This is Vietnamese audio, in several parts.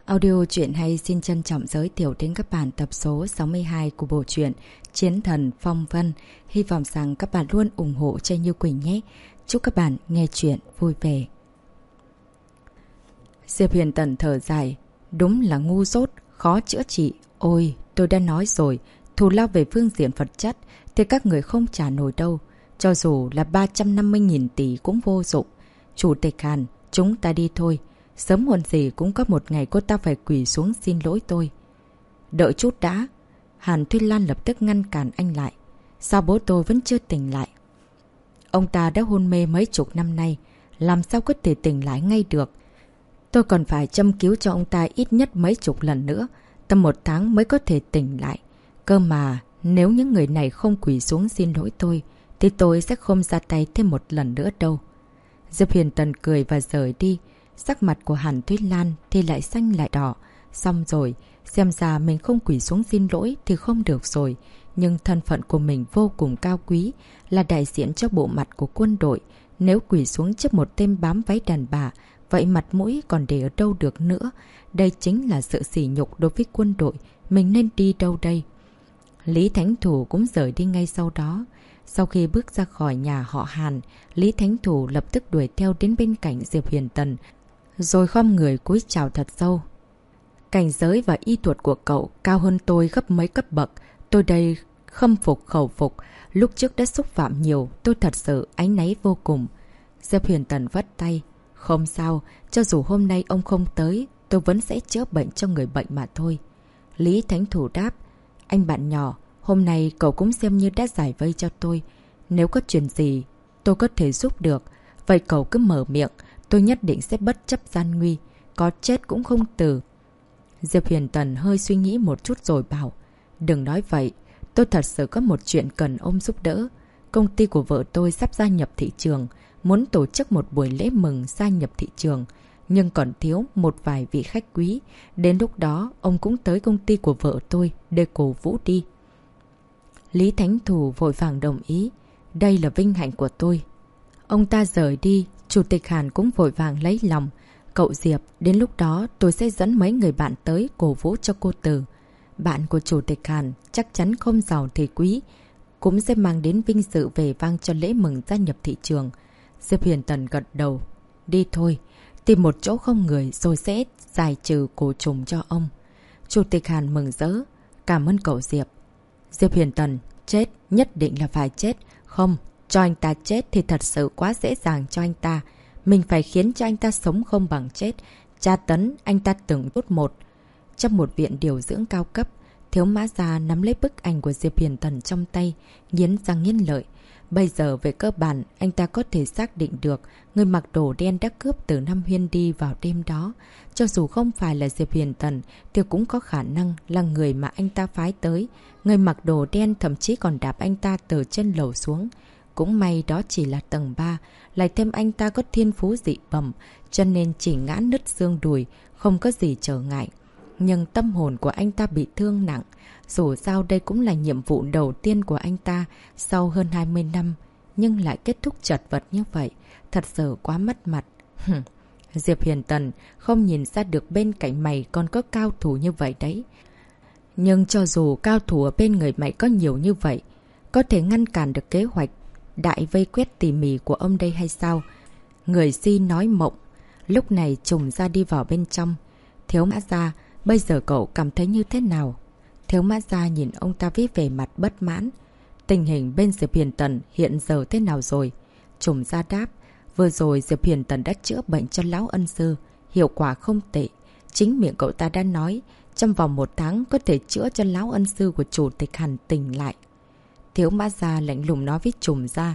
Audio truyện hay xin trân trọng giới thiệu đến các bạn tập số 62 của bộ truyện Chiến Thần Phong Vân. Hy vọng rằng các bạn luôn ủng hộ cho Như Quỳnh nhé. Chúc các bạn nghe truyện vui vẻ. Diệp Huyền Tần thở dài. Đúng là ngu dốt, khó chữa trị. Ôi, tôi đã nói rồi, thù lao về phương diện vật chất thì các người không trả nổi đâu. Cho dù là 350.000 tỷ cũng vô dụng. Chủ tịch Hàn, chúng ta đi thôi. Sớm muộn gì cũng có một ngày cô ta phải quỳ xuống xin lỗi tôi. Đợi chút đã. Hàn Thuyên Lan lập tức ngăn cản anh lại. Sao bố tôi vẫn chưa tỉnh lại? Ông ta đã hôn mê mấy chục năm nay, làm sao có thể tỉnh lại ngay được? Tôi còn phải châm cứu cho ông ta ít nhất mấy chục lần nữa, tầm 1 tháng mới có thể tỉnh lại. Cơ mà, nếu những người này không quỳ xuống xin lỗi tôi, thì tôi sẽ không ra tay thêm một lần nữa đâu. Diệp Huyền Tần cười và rời đi. Sắc mặt của Hàn Thuyết Lan thì lại xanh lại đỏ. Xong rồi, xem ra mình không quỳ xuống xin lỗi thì không được rồi. Nhưng thân phận của mình vô cùng cao quý, là đại diện cho bộ mặt của quân đội. Nếu quỳ xuống trước một tên bám váy đàn bà, vậy mặt mũi còn để ở đâu được nữa? Đây chính là sự sỉ nhục đối với quân đội. Mình nên đi đâu đây? Lý Thánh Thủ cũng rời đi ngay sau đó. Sau khi bước ra khỏi nhà họ Hàn, Lý Thánh Thủ lập tức đuổi theo đến bên cạnh Diệp Huyền Tần, rồi khom người cúi chào thật sâu. Cảnh giới và y thuật của cậu cao hơn tôi gấp mấy cấp bậc. Tôi đây khâm phục khẩu phục. Lúc trước đã xúc phạm nhiều, tôi thật sự áy náy vô cùng. Diệp Huyền Tần vất tay. Không sao, cho dù hôm nay ông không tới, tôi vẫn sẽ chữa bệnh cho người bệnh mà thôi. Lý Thánh Thủ đáp. Anh bạn nhỏ, hôm nay cậu cũng xem như đã giải vây cho tôi. Nếu có chuyện gì tôi có thể giúp được, vậy cậu cứ mở miệng. Tôi nhất định sẽ bất chấp gian nguy, có chết cũng không từ. Diệp Huyền Tần hơi suy nghĩ một chút rồi bảo. Đừng nói vậy, tôi thật sự có một chuyện cần ông giúp đỡ. Công ty của vợ tôi sắp gia nhập thị trường, muốn tổ chức một buổi lễ mừng gia nhập thị trường. Nhưng còn thiếu một vài vị khách quý. Đến lúc đó, ông cũng tới công ty của vợ tôi để cổ vũ đi. Lý Thánh Thủ vội vàng đồng ý. Đây là vinh hạnh của tôi. Ông ta rời đi. Chủ tịch Hàn cũng vội vàng lấy lòng. Cậu Diệp, đến lúc đó tôi sẽ dẫn mấy người bạn tới cổ vũ cho cô Từ. Bạn của Chủ tịch Hàn chắc chắn không giàu thì quý, cũng sẽ mang đến vinh dự vẻ vang cho lễ mừng gia nhập thị trường. Diệp Huyền Tần gật đầu. Đi thôi, tìm một chỗ không người rồi sẽ giải trừ cổ trùng cho ông. Chủ tịch Hàn mừng rỡ. Cảm ơn cậu Diệp. Diệp Huyền Tần, chết, nhất định là phải chết. Không, cho anh ta chết thì thật sự quá dễ dàng cho anh ta. Mình phải khiến cho anh ta sống không bằng chết. Tra tấn anh ta từng chút một. Trong một viện điều dưỡng cao cấp, Thiếu Mã Gia nắm lấy bức ảnh của Diệp Huyền Tần trong tay, nghiến răng nghiến lợi. Bây giờ về cơ bản, anh ta có thể xác định được người mặc đồ đen đã cướp từ Nam Huyên đi vào đêm đó. Cho dù không phải là Diệp Huyền Tần, thì cũng có khả năng là người mà anh ta phái tới. Người mặc đồ đen thậm chí còn đạp anh ta từ trên lầu xuống. Cũng may đó chỉ là tầng 3, lại thêm anh ta có thiên phú dị bẩm, cho nên chỉ ngã nứt xương đùi, không có gì trở ngại. Nhưng tâm hồn của anh ta bị thương nặng. Dù sao đây cũng là nhiệm vụ đầu tiên của anh ta sau hơn 20 năm, nhưng lại kết thúc chật vật như vậy. Thật sự quá mất mặt. Diệp Huyền Tần, không nhìn ra được bên cạnh mày còn có cao thủ như vậy đấy. Nhưng cho dù cao thủ ở bên người mày có nhiều như vậy, có thể ngăn cản được kế hoạch đại vây quét tỉ mỉ của ông đây hay sao? Người si nói mộng. Lúc này Trùng Gia đi vào bên trong. Thiếu Mã Gia, bây giờ cậu cảm thấy như thế nào? Thiếu Mã Gia nhìn ông ta với vẻ mặt bất mãn. Tình hình bên Diệp Huyền Tần hiện giờ thế nào rồi? Trùng Gia đáp. Vừa rồi Diệp Huyền Tần đã chữa bệnh cho lão ân sư. Hiệu quả không tệ. Chính miệng cậu ta đã nói, trong vòng 1 tháng có thể chữa cho lão ân sư của Chủ tịch Hàn tỉnh lại. Thiếu Mã Gia lạnh lùng nói với Trùng Gia.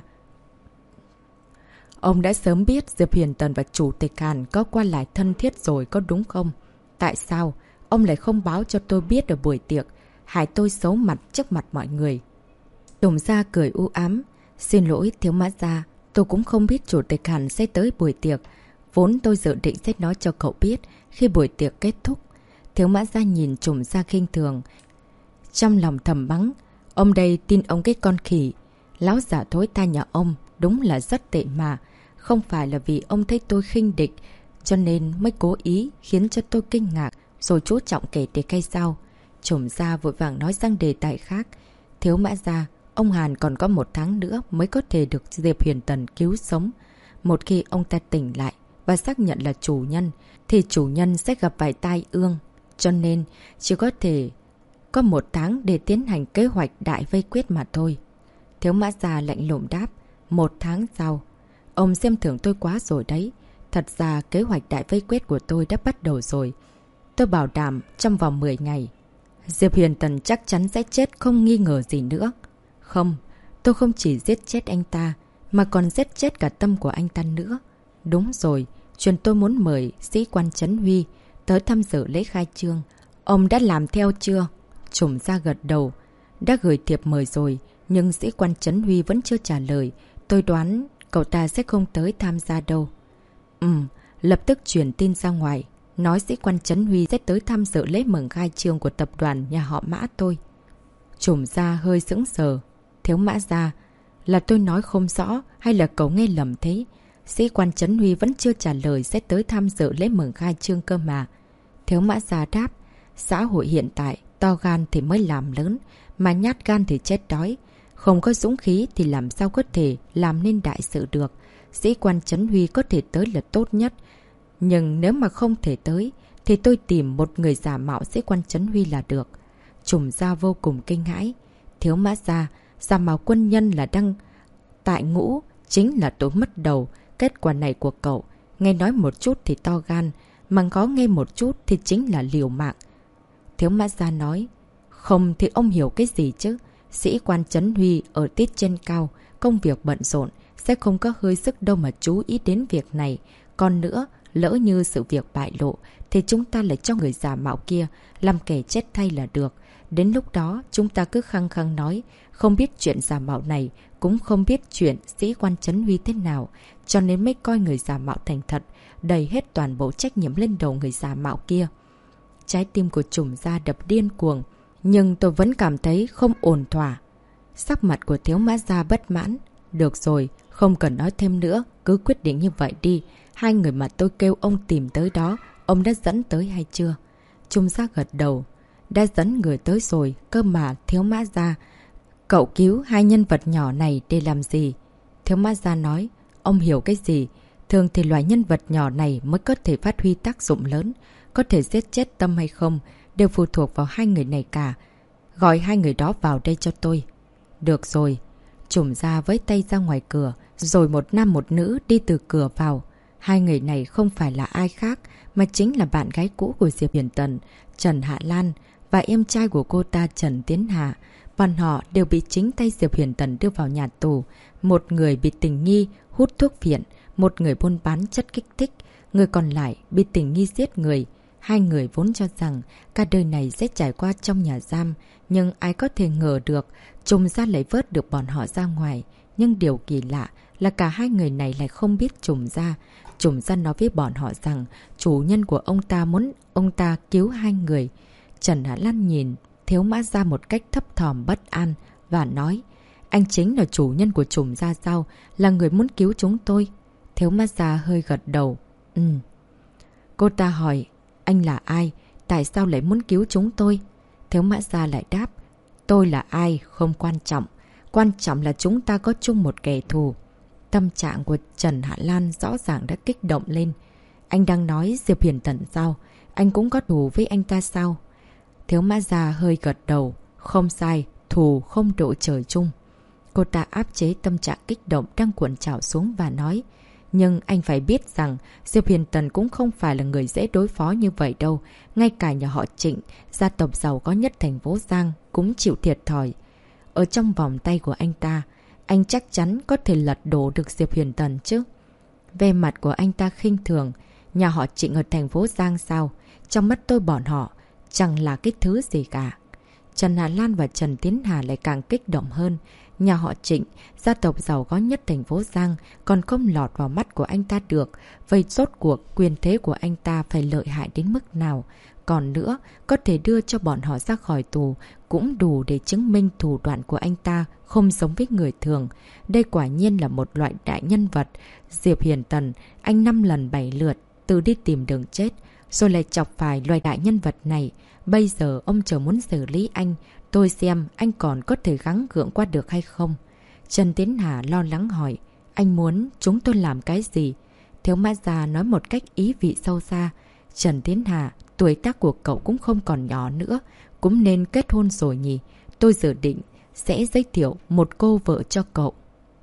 Ông đã sớm biết Diệp Huyền Tần và Chủ tịch Hàn có qua lại thân thiết rồi có đúng không? Tại sao ông lại không báo cho tôi biết ở buổi tiệc, hại tôi xấu mặt trước mặt mọi người? Trùng Gia cười u ám. Xin lỗi Thiếu Mã Gia, tôi cũng không biết Chủ tịch Hàn sẽ tới buổi tiệc. Vốn tôi dự định sẽ nói cho cậu biết khi buổi tiệc kết thúc. Thiếu Mã Gia nhìn Trùng Gia khinh thường. Trong lòng thầm mắng. Ông đây tin ông cái con khỉ. Lão giả thối ta nhà ông đúng là rất tệ mà. Không phải là vì ông thấy tôi khinh địch, cho nên mới cố ý khiến cho tôi kinh ngạc. rồi chú trọng kể để cây sau. Trùm Gia vội vàng nói sang đề tài khác. Thiếu Mã Gia, ông Hàn còn có 1 tháng nữa mới có thể được Diệp Huyền Tần cứu sống. Một khi ông ta tỉnh lại và xác nhận là chủ nhân, thì chủ nhân sẽ gặp phải tai ương. Cho nên, chỉ có thể có 1 tháng để tiến hành kế hoạch đại vây quyết mà thôi. Thiếu Mã Gia lạnh lùng đáp. 1 tháng sau. Ông xem thường tôi quá rồi đấy. Thật ra kế hoạch đại vây quyết của tôi đã bắt đầu rồi. Tôi bảo đảm trong vòng 10 ngày. Diệp Huyền Tần chắc chắn sẽ chết không nghi ngờ gì nữa. Không, tôi không chỉ giết chết anh ta, mà còn giết chết cả tâm của anh ta nữa. Đúng rồi, chuyện tôi muốn mời sĩ quan Trấn Huy tới tham dự lễ khai trương. Ông đã làm theo chưa? Trùm Gia gật đầu. Đã gửi thiệp mời rồi, nhưng sĩ quan Trấn Huy vẫn chưa trả lời. Tôi đoán cậu ta sẽ không tới tham gia đâu. Lập tức truyền tin ra ngoài. Nói sĩ quan Trấn Huy sẽ tới tham dự lễ mừng khai trương của tập đoàn nhà họ Mã tôi. Trùm Gia hơi sững sờ. Thiếu Mã Gia, là tôi nói không rõ hay là cậu nghe lầm thế? Sĩ quan Trấn Huy vẫn chưa trả lời sẽ tới tham dự lễ mừng khai trương cơ mà. Thiếu Mã Gia đáp. Xã hội hiện tại, to gan thì mới làm lớn, mà nhát gan thì chết đói. Không có dũng khí thì làm sao có thể làm nên đại sự được. Sĩ quan Trấn Huy có thể tới là tốt nhất. Nhưng nếu mà không thể tới, thì tôi tìm một người giả mạo sĩ quan Trấn Huy là được. Trùm Gia vô cùng kinh hãi. Thiếu Mã Gia, giả mạo quân nhân là đang tại ngũ, chính là tôi mất đầu. Kết quả này của cậu, nghe nói một chút thì to gan, mà có nghe một chút thì chính là liều mạng. Thiếu Mã Gia nói. Không thì ông hiểu cái gì chứ? Sĩ quan Trấn Huy ở tiết trên cao, công việc bận rộn, sẽ không có hơi sức đâu mà chú ý đến việc này. Còn nữa, lỡ như sự việc bại lộ, thì chúng ta lại cho người giả mạo kia làm kẻ chết thay là được. Đến lúc đó, chúng ta cứ khăng khăng nói, không biết chuyện giả mạo này, cũng không biết chuyện sĩ quan Trấn Huy thế nào, cho nên mới coi người giả mạo thành thật, đẩy hết toàn bộ trách nhiệm lên đầu người giả mạo kia. Trái tim của Trùm Gia đập điên cuồng, nhưng tôi vẫn cảm thấy không ổn thỏa. Sắc mặt của Thiếu Mã Gia bất mãn. Được rồi, không cần nói thêm nữa, cứ quyết định như vậy đi. 2 người mà tôi kêu ông tìm tới đó, ông đã dẫn tới hay chưa? Trùm Gia gật đầu. Đã dẫn người tới rồi, cơ mà Thiếu Mã Gia. Cậu cứu 2 nhân vật nhỏ này để làm gì? Thiếu Mã Gia nói. Ông hiểu cái gì? Thường thì loài nhân vật nhỏ này mới có thể phát huy tác dụng lớn. Có thể giết chết Tâm hay không, đều phụ thuộc vào 2 người này cả. Gọi 2 người đó vào đây cho tôi. Được rồi. Trùm Gia với tay ra ngoài cửa, rồi một nam một nữ đi từ cửa vào. 2 người này không phải là ai khác, mà chính là bạn gái cũ của Diệp Huyền Tần, Trần Hạ Lan, và em trai của cô ta Trần Tiến Hà. Bọn họ đều bị chính tay Diệp Huyền Tần đưa vào nhà tù. Một người bị tình nghi hút thuốc viện, một người buôn bán chất kích thích, người còn lại bị tình nghi giết người. 2 người vốn cho rằng cả đời này sẽ trải qua trong nhà giam, nhưng ai có thể ngờ được Trùm Gia lại vớt được bọn họ ra ngoài. Nhưng điều kỳ lạ là cả 2 người này lại không biết Trùm Gia. Trùm Gia nói với bọn họ rằng chủ nhân của ông ta muốn ông ta cứu 2 người. Trần Hạ Lan nhìn Thiếu Mã Gia một cách thấp thỏm bất an và nói. Anh chính là chủ nhân của Trùm Gia sao? Là người muốn cứu chúng tôi? Thiếu Mã Gia hơi gật đầu. Cô ta hỏi. Anh là ai? Tại sao lại muốn cứu chúng tôi? Thiếu Mã Gia lại đáp. Tôi là ai không quan trọng. Quan trọng là chúng ta có chung một kẻ thù. Tâm trạng của Trần Hạ Lan rõ ràng đã kích động lên. Anh đang nói Diệp Huyền Tần sao? Anh cũng có thù với anh ta sao? Thiếu Mã Gia hơi gật đầu. Không sai, thù không độ trời chung. Cô ta áp chế tâm trạng kích động đang cuộn trào xuống và nói. Nhưng anh phải biết rằng Diệp Huyền Tần cũng không phải là người dễ đối phó như vậy đâu. Ngay cả nhà họ Trịnh, gia tộc giàu có nhất thành phố Giang, cũng chịu thiệt thòi. Ở trong vòng tay của anh ta, anh chắc chắn có thể lật đổ được Diệp Huyền Tần chứ. Về mặt của anh ta khinh thường. Nhà họ Trịnh ở thành phố Giang sao? Trong mắt tôi bọn họ chẳng là cái thứ gì cả. Trần Hà Lan và Trần Tiến Hà lại càng kích động hơn. Nhà họ Trịnh, gia tộc giàu có nhất thành phố Giang, còn không lọt vào mắt của anh ta được. Vậy rốt cuộc quyền thế của anh ta phải lợi hại đến mức nào? Còn nữa, có thể đưa cho bọn họ ra khỏi tù cũng đủ để chứng minh thủ đoạn của anh ta không giống với người thường. Đây quả nhiên là một loại đại nhân vật. Diệp Huyền Tần, anh 5 lần 7 lượt, từ đi tìm đường chết, rồi lại chọc phải loài đại nhân vật này. Bây giờ ông chờ muốn xử lý anh. Tôi xem anh còn có thể gắng gượng qua được hay không? Trần Tiến Hà lo lắng hỏi. Anh muốn chúng tôi làm cái gì? Thiếu mã già nói một cách ý vị sâu xa. Trần Tiến Hà, tuổi tác của cậu cũng không còn nhỏ nữa. Cũng nên kết hôn rồi nhỉ? Tôi dự định sẽ giới thiệu một cô vợ cho cậu.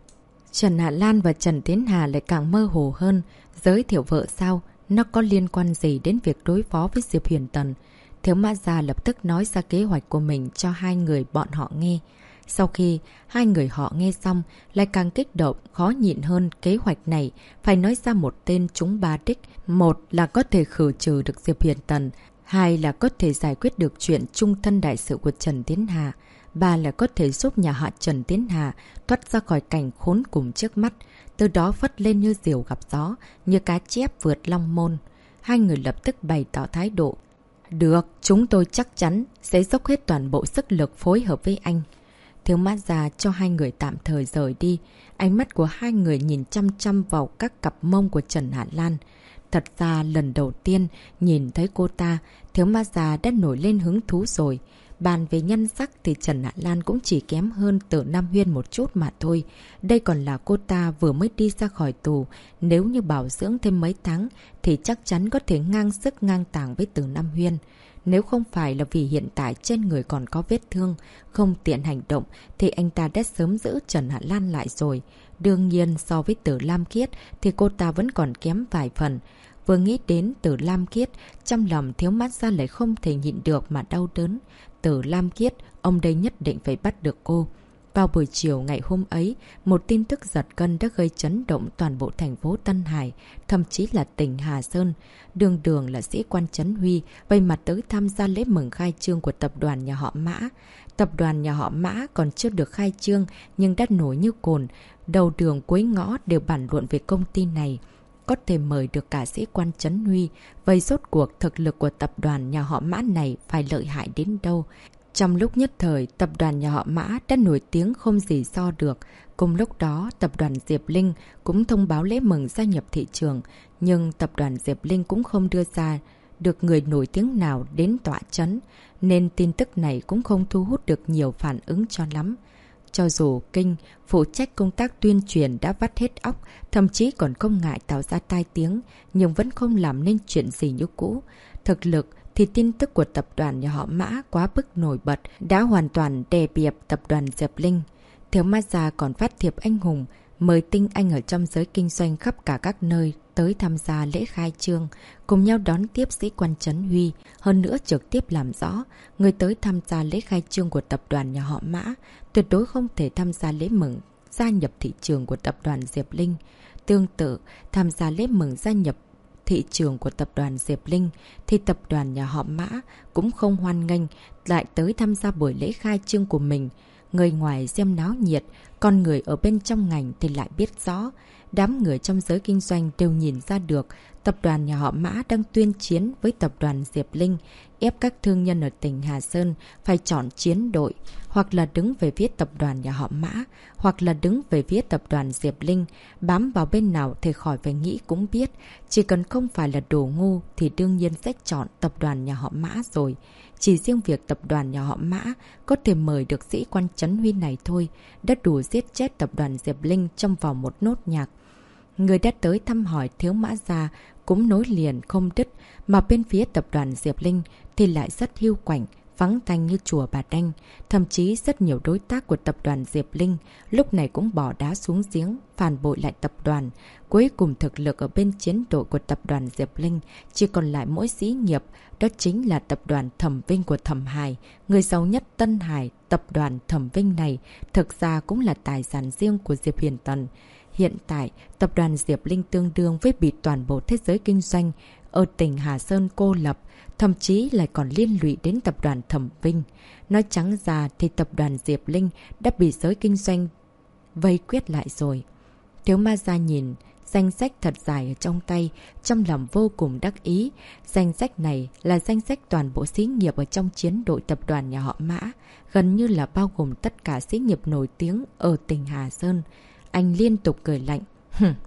Trần Hạ Lan và Trần Tiến Hà lại càng mơ hồ hơn. Giới thiệu vợ sao? Nó có liên quan gì đến việc đối phó với Diệp Huyền Tần? Thiếu mã già lập tức nói ra kế hoạch của mình cho hai người bọn họ nghe. Sau khi hai người họ nghe xong, lại càng kích động, khó nhịn hơn. Kế hoạch này phải nói ra một tên trúng ba đích. Một là có thể khử trừ được Diệp Huyền Tần. Hai là có thể giải quyết được chuyện chung thân đại sự của Trần Tiến Hà. Ba là có thể giúp nhà họ Trần Tiến Hà thoát ra khỏi cảnh khốn cùng trước mắt. Từ đó phất lên như diều gặp gió, như cá chép vượt long môn. Hai người lập tức bày tỏ thái độ. Được, chúng tôi chắc chắn sẽ dốc hết toàn bộ sức lực phối hợp với anh. Thiếu mã già cho hai người tạm thời rời đi. Ánh mắt của hai người nhìn chăm chăm vào các cặp mông của Trần Hạ Lan. Thật ra lần đầu tiên nhìn thấy cô ta, thiếu mã già đã nổi lên hứng thú rồi. Bàn về nhân sắc thì Trần Hạ Lan cũng chỉ kém hơn Tử Nam Huyên một chút mà thôi. Đây còn là cô ta vừa mới đi ra khỏi tù. Nếu như bảo dưỡng thêm mấy tháng thì chắc chắn có thể ngang sức ngang tàng với Tử Nam Huyên. Nếu không phải là vì hiện tại trên người còn có vết thương, không tiện hành động, thì anh ta đã sớm giữ Trần Hạ Lan lại rồi. Đương nhiên so với Tử Lam Kiết thì cô ta vẫn còn kém vài phần. Vừa nghĩ đến Tử Lam Kiết, trong lòng thiếu mát ra lại không thể nhịn được mà đau đớn. Tử Lam Kiết, ông đây nhất định phải bắt được cô. Vào buổi chiều ngày hôm ấy, một tin tức giật gân đã gây chấn động toàn bộ thành phố Tân Hải, thậm chí là tỉnh Hà Sơn. Đường đường là sĩ quan Trấn Huy, vây mặt tới tham gia lễ mừng khai trương của tập đoàn nhà họ Mã. Tập đoàn nhà họ Mã còn chưa được khai trương nhưng đã nổi như cồn. Đầu đường cuối ngõ đều bàn luận về công ty này. Có thể mời được cả sĩ quan Trấn Huy, vậy rốt cuộc thực lực của tập đoàn nhà họ Mã này phải lợi hại đến đâu. Trong lúc nhất thời, tập đoàn nhà họ Mã đã nổi tiếng không gì so được. Cùng lúc đó, tập đoàn Diệp Linh cũng thông báo lễ mừng gia nhập thị trường. Nhưng tập đoàn Diệp Linh cũng không đưa ra được người nổi tiếng nào đến tọa chấn, nên tin tức này cũng không thu hút được nhiều phản ứng cho lắm. Cho dù Kinh, phụ trách công tác tuyên truyền đã vắt hết óc, thậm chí còn không ngại tạo ra tai tiếng, nhưng vẫn không làm nên chuyện gì như cũ. Thực lực thì tin tức của tập đoàn nhà họ Mã quá bức nổi bật, đã hoàn toàn đè bẹp tập đoàn Diệp Linh. Thiếu ma già còn phát thiệp anh hùng, mời tinh anh ở trong giới kinh doanh khắp cả các nơi tới tham gia lễ khai trương, cùng nhau đón tiếp sĩ quan Trấn Huy. Hơn nữa trực tiếp làm rõ, người tới tham gia lễ khai trương của tập đoàn nhà họ Mã tuyệt đối không thể tham gia lễ mừng gia nhập thị trường của tập đoàn Diệp Linh. Tương tự, tham gia lễ mừng gia nhập thị trường của tập đoàn Diệp Linh thì tập đoàn nhà họ Mã cũng không hoan nghênh lại tới tham gia buổi lễ khai trương của mình. Người ngoài xem náo nhiệt, con người ở bên trong ngành thì lại biết rõ. Đám người trong giới kinh doanh đều nhìn ra được tập đoàn nhà họ Mã đang tuyên chiến với tập đoàn Diệp Linh, ép các thương nhân ở tỉnh Hà Sơn phải chọn chiến đội, hoặc là đứng về phía tập đoàn nhà họ Mã, hoặc là đứng về phía tập đoàn Diệp Linh. Bám vào bên nào thì khỏi phải nghĩ cũng biết, chỉ cần không phải là đồ ngu thì đương nhiên sẽ chọn tập đoàn nhà họ Mã rồi. Chỉ riêng việc tập đoàn nhà họ Mã có thể mời được sĩ quan Trấn Huy này thôi, đã đủ giết chết tập đoàn Diệp Linh trong vòng một nốt nhạc. Người đã tới thăm hỏi thiếu mã già cũng nối liền không đứt, mà bên phía tập đoàn Diệp Linh thì lại rất hiu quạnh, vắng tanh như chùa Bà Đanh. Thậm chí rất nhiều đối tác của tập đoàn Diệp Linh lúc này cũng bỏ đá xuống giếng, phản bội lại tập đoàn. Cuối cùng thực lực ở bên chiến đội của tập đoàn Diệp Linh chỉ còn lại mỗi xí nghiệp, đó chính là tập đoàn Thẩm Vinh của Thẩm Hải, người giàu nhất Tân Hải. Tập đoàn Thẩm Vinh này thực ra cũng là tài sản riêng của Diệp Huyền Tần. Hiện tại, tập đoàn Diệp Linh tương đương với bị toàn bộ thế giới kinh doanh ở tỉnh Hà Sơn cô lập, thậm chí lại còn liên lụy đến tập đoàn Thẩm Vinh. Nói trắng ra thì tập đoàn Diệp Linh đã bị giới kinh doanh vây quyết lại rồi. Thiếu ma gia nhìn danh sách thật dài ở trong tay, trong lòng vô cùng đắc ý. Danh sách này là danh sách toàn bộ xí nghiệp ở trong chiến đội tập đoàn nhà họ Mã, gần như là bao gồm tất cả xí nghiệp nổi tiếng ở tỉnh Hà Sơn. Anh liên tục cười lạnh.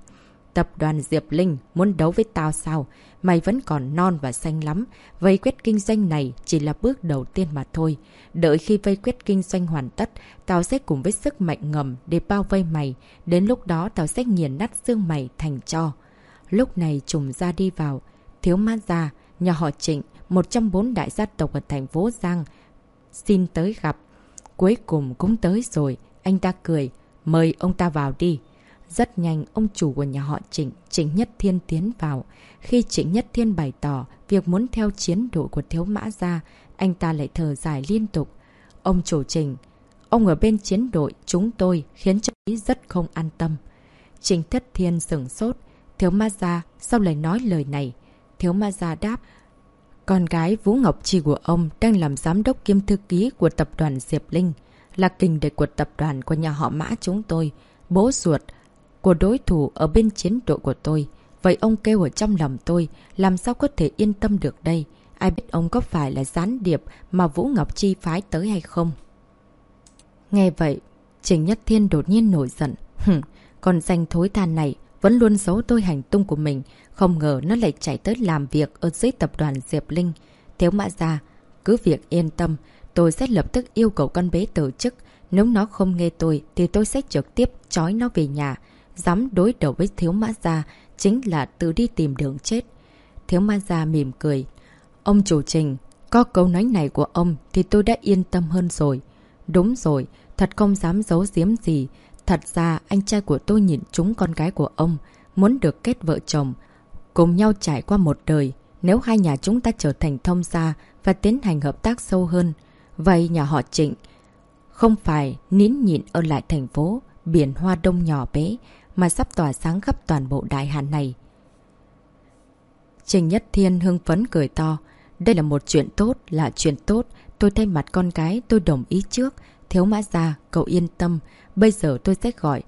Tập đoàn Diệp Linh muốn đấu với tao sao? Mày vẫn còn non và xanh lắm. Vây quét kinh doanh này chỉ là bước đầu tiên mà thôi. Đợi khi vây quét kinh doanh hoàn tất, tao sẽ cùng với sức mạnh ngầm để bao vây mày. Đến lúc đó tao sẽ nghiền nát xương mày thành tro. Lúc này Trùm Gia đi vào. Thiếu Ma Gia, nhà họ Trịnh, một trong 4 đại gia tộc ở thành phố Giang, xin tới gặp. Cuối cùng cũng tới rồi. Anh ta cười. Mời ông ta vào đi. Rất nhanh, ông chủ của nhà họ Trịnh, Trịnh Nhất Thiên tiến vào. Khi Trịnh Nhất Thiên bày tỏ việc muốn theo chiến đội của Thiếu Mã Gia, anh ta lại thở dài liên tục. Ông chủ Trịnh, ông ở bên chiến đội chúng tôi khiến cho ý rất không an tâm. Trịnh Thất Thiên sửng sốt. Thiếu Ma Gia sao lại nói lời này? Thiếu Ma Gia đáp. Con gái Vũ Ngọc Chi của ông đang làm giám đốc kiêm thư ký của tập đoàn Diệp Linh, là kình địch của tập đoàn của nhà họ Mã chúng tôi, bố ruột của đối thủ ở bên chiến đội của tôi. Vậy ông kêu ở trong lòng tôi, làm sao có thể yên tâm được đây? Ai biết ông có phải là gián điệp mà Vũ Ngọc Chi phái tới hay không? Nghe vậy, Trịnh Nhất Thiên đột nhiên nổi giận. Con danh thối tha này vẫn luôn giấu tôi hành tung của mình. Không ngờ nó lại chạy tới làm việc ở dưới tập đoàn Diệp Linh. Thiếu Mã Gia, cứ việc yên tâm, tôi sẽ lập tức yêu cầu con bé từ chức. Nếu nó không nghe tôi thì tôi sẽ trực tiếp trói nó về nhà. Dám đối đầu với Thiếu Mã Gia chính là tự đi tìm đường chết. Thiếu Mã Gia mỉm cười. Ông chủ Trình, có câu nói này của ông thì tôi đã yên tâm hơn rồi. Đúng rồi, thật không dám giấu giếm gì. Thật ra anh trai của tôi nhìn trúng con gái của ông, muốn được kết vợ chồng, cùng nhau trải qua một đời. Nếu hai nhà chúng ta trở thành thông gia và tiến hành hợp tác sâu hơn, vậy nhà họ Trịnh không phải nín nhịn ở lại thành phố biển Hoa Đông nhỏ bé mà sắp tỏa sáng khắp toàn bộ Đại Hàn này. Trịnh Nhất Thiên hưng phấn cười to. Đây là một chuyện tốt, là chuyện tốt. Tôi thay mặt con gái, tôi đồng ý trước. Thiếu Mã Gia, cậu yên tâm. Bây giờ tôi sẽ gọi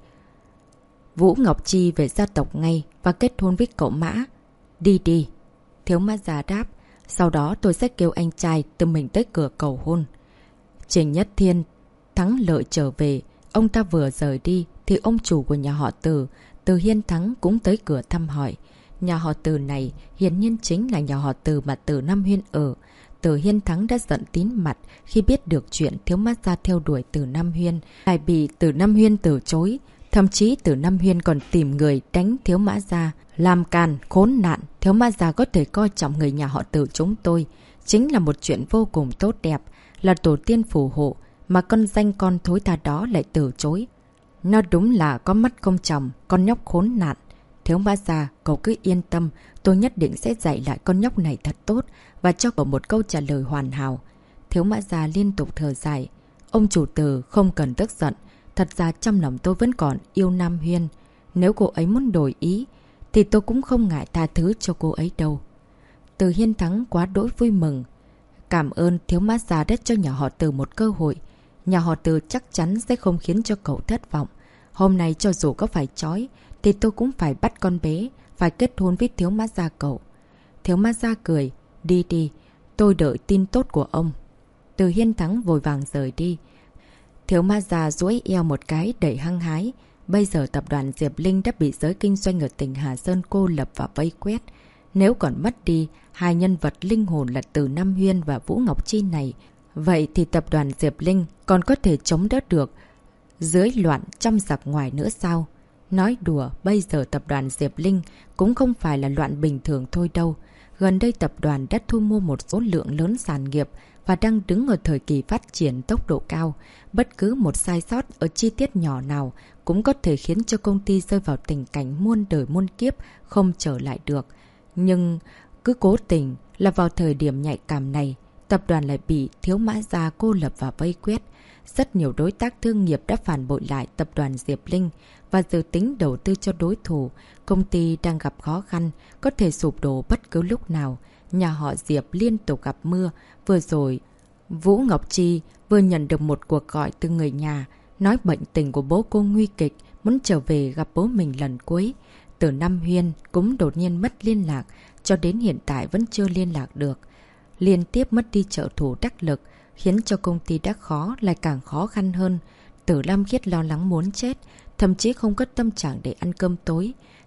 Vũ Ngọc Chi về gia tộc ngay và kết hôn với cậu Mã. Đi đi. Thiếu Ma Gia đáp. Sau đó tôi sẽ kêu anh trai tự mình tới cửa cầu hôn. Trịnh Nhất Thiên thắng lợi trở về. Ông ta vừa rời đi thì ông chủ của nhà họ Từ, Từ Hiên Thắng cũng tới cửa thăm hỏi. Nhà họ Từ này hiển nhiên chính là nhà họ Từ mà Từ Nam Huyên ở. Từ Hiên Thắng đã giận tím mặt khi biết được chuyện Thiếu Ma Gia theo đuổi Từ Nam Huyên, lại bị Từ Nam Huyên từ chối. Thậm chí Từ Nam Huyên còn tìm người đánh Thiếu Mã Gia, làm càn, khốn nạn. Thiếu Mã Gia có thể coi trọng người nhà họ Từ chúng tôi. Chính là một chuyện vô cùng tốt đẹp, là tổ tiên phù hộ, mà con danh con thối tha đó lại từ chối. Nó đúng là có mắt không tròng, con nhóc khốn nạn. Thiếu Mã Gia, cậu cứ yên tâm, tôi nhất định sẽ dạy lại con nhóc này thật tốt và cho cậu một câu trả lời hoàn hảo. Thiếu Mã Gia liên tục thở dài. Ông chủ Từ không cần tức giận. Thật ra trong lòng tôi vẫn còn yêu Nam Huyên. Nếu cô ấy muốn đổi ý thì tôi cũng không ngại tha thứ cho cô ấy đâu. Từ Hiên Thắng quá đỗi vui mừng. Cảm ơn Thiếu Mã Gia đã cho nhà họ Từ một cơ hội. Nhà họ Từ chắc chắn sẽ không khiến cho cậu thất vọng. Hôm nay cho dù có phải trói thì tôi cũng phải bắt con bé phải kết hôn với Thiếu Mã Gia cậu. Thiếu Mã Gia cười. Đi đi, tôi đợi tin tốt của ông. Từ Hiên Thắng vội vàng rời đi. Thiếu Ma Gia duỗi eo một cái đầy hăng hái. Bây giờ tập đoàn Diệp Linh đã bị giới kinh doanh ở tỉnh Hà Sơn cô lập và vây quét. Nếu còn mất đi hai nhân vật linh hồn là Từ Nam Huyên và Vũ Ngọc Chi này, vậy thì tập đoàn Diệp Linh còn có thể chống đỡ được dưới loạn trong giặc ngoài nữa sao? Nói đùa, bây giờ tập đoàn Diệp Linh cũng không phải là loạn bình thường thôi đâu. Gần đây tập đoàn đã thu mua một số lượng lớn sản nghiệp và đang đứng ở thời kỳ phát triển tốc độ cao. Bất cứ một sai sót ở chi tiết nhỏ nào cũng có thể khiến cho công ty rơi vào tình cảnh muôn đời muôn kiếp không trở lại được. Nhưng cứ cố tình là vào thời điểm nhạy cảm này, tập đoàn lại bị Thiếu Mã Gia cô lập và vây quét. Rất nhiều đối tác thương nghiệp đã phản bội lại tập đoàn Diệp Linh và dự tính đầu tư cho đối thủ. Công ty đang gặp khó khăn, có thể sụp đổ bất cứ lúc nào. Nhà họ Diệp liên tục gặp mưa. Vừa rồi, Vũ Ngọc Chi vừa nhận được một cuộc gọi từ người nhà, nói bệnh tình của bố cô nguy kịch, muốn trở về gặp bố mình lần cuối. Từ Nam Huyên cũng đột nhiên mất liên lạc, cho đến hiện tại vẫn chưa liên lạc được. Liên tiếp mất đi trợ thủ đắc lực, khiến cho công ty đã khó lại càng khó khăn hơn. Từ Lam Khiết lo lắng muốn chết, thậm chí không có tâm trạng để ăn cơm tối.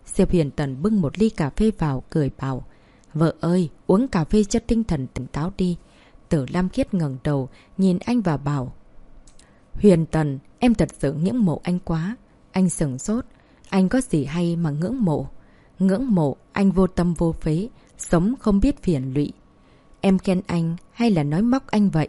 Diệp Huyền Tần bưng một ly cà phê vào, cười bảo. Vợ ơi, uống cà phê cho tinh thần tỉnh táo đi. Tử Lam Khiết ngẩng đầu, nhìn anh và bảo. Huyền Tần, em thật sự ngưỡng mộ anh quá. Anh sửng sốt. Anh có gì hay mà ngưỡng mộ? Ngưỡng mộ, anh vô tâm vô phế, sống không biết phiền lụy. Em khen anh hay là nói móc anh vậy?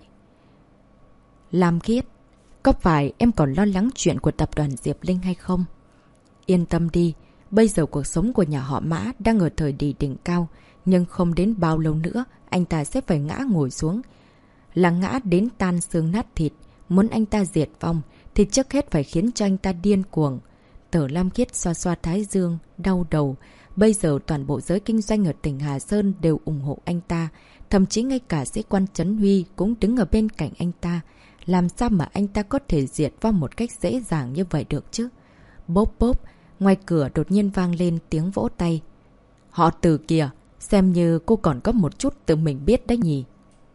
Lam Khiết, có phải em còn lo lắng chuyện của tập đoàn Diệp Linh hay không? Yên tâm đi, bây giờ cuộc sống của nhà họ Mã đang ở thời kỳ đỉnh cao, nhưng không đến bao lâu nữa anh ta sẽ phải ngã ngồi xuống. Là ngã đến tan xương nát thịt, muốn anh ta diệt vong thì trước hết phải khiến cho anh ta điên cuồng. Tử Lam Khiết xoa xoa thái dương, đau đầu. Bây giờ toàn bộ giới kinh doanh ở tỉnh Hà Sơn đều ủng hộ anh ta. Thậm chí ngay cả sĩ quan Trấn Huy cũng đứng ở bên cạnh anh ta. Làm sao mà anh ta có thể diệt vong một cách dễ dàng như vậy được chứ? Bốp bốp, ngoài cửa đột nhiên vang lên tiếng vỗ tay. Họ Từ kìa, xem như cô còn có một chút tự mình biết đấy nhỉ.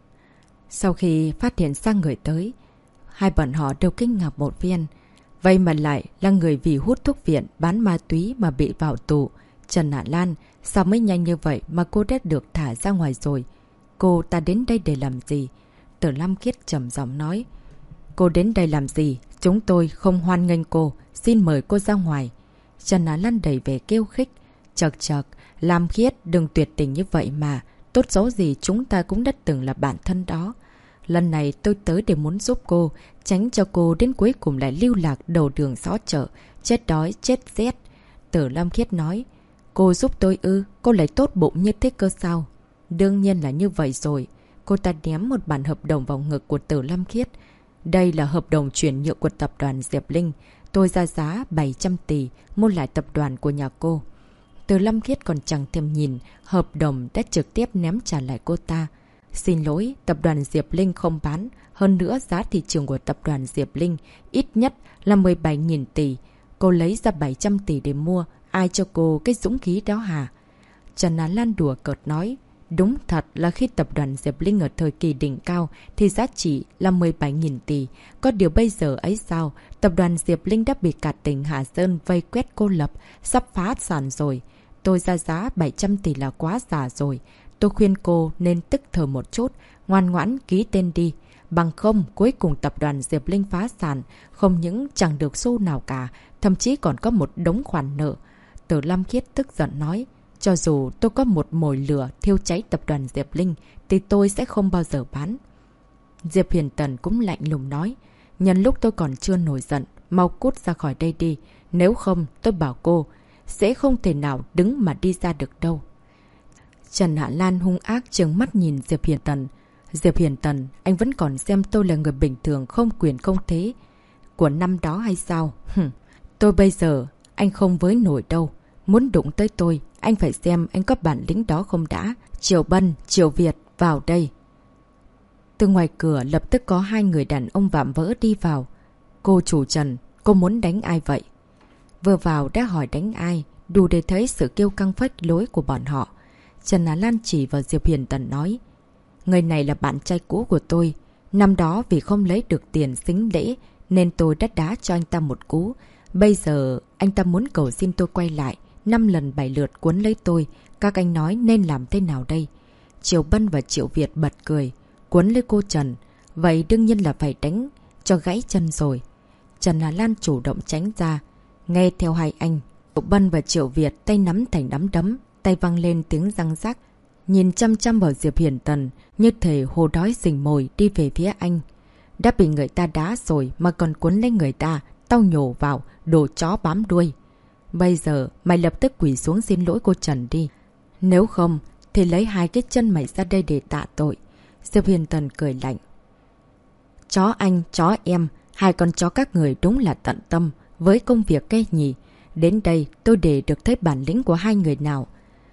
Sau khi phát hiện ra người tới, hai bọn họ đều kinh ngạc một phen. Vậy mà lại là người vì hút thuốc viện bán ma túy mà bị vào tù. Trần Hạ Lan, sao mới nhanh như vậy mà cô đã được thả ra ngoài rồi? Cô ta đến đây để làm gì? Tử Lam Khiết trầm giọng nói. Cô đến đây làm gì? Chúng tôi không hoan nghênh cô. Xin mời cô ra ngoài. Trần Hạ Lan đẩy về kêu khích. Chật chật, Lam Khiết đừng tuyệt tình như vậy mà. Tốt xấu gì chúng ta cũng đã từng là bạn thân đó. Lần này tôi tới để muốn giúp cô, tránh cho cô đến cuối cùng lại lưu lạc đầu đường xó chợ, chết đói, chết rét. Tử Lam Khiết nói. Cô giúp tôi ư? Cô lại tốt bụng như thế cơ sao? Đương nhiên là như vậy rồi. Cô ta ném một bản hợp đồng vào ngực của Tử Lam Khiết. Đây là hợp đồng chuyển nhượng của tập đoàn Diệp Linh. Tôi ra giá 700 tỷ mua lại tập đoàn của nhà cô. Tử Lam Khiết còn chẳng thèm nhìn, hợp đồng đã trực tiếp ném trả lại cô ta. Xin lỗi, tập đoàn Diệp Linh không bán. Hơn nữa giá thị trường của tập đoàn Diệp Linh ít nhất là 17.000 tỷ. Cô lấy ra 700 tỷ để mua. Ai cho cô cái dũng khí đó hả? Trần Á Lan đùa cợt nói. Đúng thật là khi tập đoàn Diệp Linh ở thời kỳ đỉnh cao thì giá trị là 17.000 tỷ. Có điều bây giờ ấy sao? Tập đoàn Diệp Linh đã bị cả tỉnh Hà Sơn vây quét cô lập, sắp phá sản rồi. Tôi ra giá 700 tỷ là quá giả rồi. Tôi khuyên cô nên tức thở một chút, ngoan ngoãn ký tên đi. Bằng không, cuối cùng tập đoàn Diệp Linh phá sản, không những chẳng được xu nào cả, thậm chí còn có một đống khoản nợ. Tử Lam Khiết tức giận nói, cho dù tôi có một mồi lửa thiêu cháy tập đoàn Diệp Linh, thì tôi sẽ không bao giờ bán. Diệp Huyền Tần cũng lạnh lùng nói, nhân lúc tôi còn chưa nổi giận, mau cút ra khỏi đây đi. Nếu không, tôi bảo cô, sẽ không thể nào đứng mà đi ra được đâu. Trần Hạ Lan hung ác trừng mắt nhìn Diệp Huyền Tần. Diệp Huyền Tần, anh vẫn còn xem tôi là người bình thường không quyền không thế của năm đó hay sao? Tôi bây giờ, anh không với nổi đâu. Muốn đụng tới tôi, anh phải xem anh có bản lĩnh đó không đã. Triều Bân, Triều Việt, vào đây. Từ ngoài cửa lập tức có hai người đàn ông vạm vỡ đi vào. Cô chủ Trần, cô muốn đánh ai vậy? Vừa vào đã hỏi đánh ai, đủ để thấy sự kiêu căng phách lối của bọn họ. Trần Á Lan chỉ vào Diệp Huyền Tần nói, người này là bạn trai cũ của tôi. Năm đó vì không lấy được tiền xính lễ nên tôi đã đá cho anh ta một cú. Bây giờ anh ta muốn cầu xin tôi quay lại, 5 lần 7 lượt cuốn lấy tôi. Các anh nói nên làm thế nào đây? Triều Bân và Triệu Việt bật cười. Cuốn lấy cô Trần, vậy đương nhiên là phải đánh cho gãy chân rồi. Trần Á Lan chủ động tránh ra. Nghe theo hai anh, Triệu Bân và Triệu Việt tay nắm thành nắm đấm, tay văng lên tiếng răng rắc. Nhìn chăm chăm vào Diệp Huyền Tần, như thể hồ đói rình mồi đi về phía anh. Đã bị người ta đá rồi mà còn cuốn lấy người ta, tao nhổ vào, đồ chó bám đuôi. Bây giờ mày lập tức quỳ xuống xin lỗi cô Trần đi. Nếu không thì lấy hai cái chân mày ra đây để tạ tội. Diệp Huyền Tần cười lạnh. Chó anh, chó em, hai con chó các người đúng là tận tâm với công việc cái nhỉ. Đến đây tôi để được thấy bản lĩnh của hai người nào.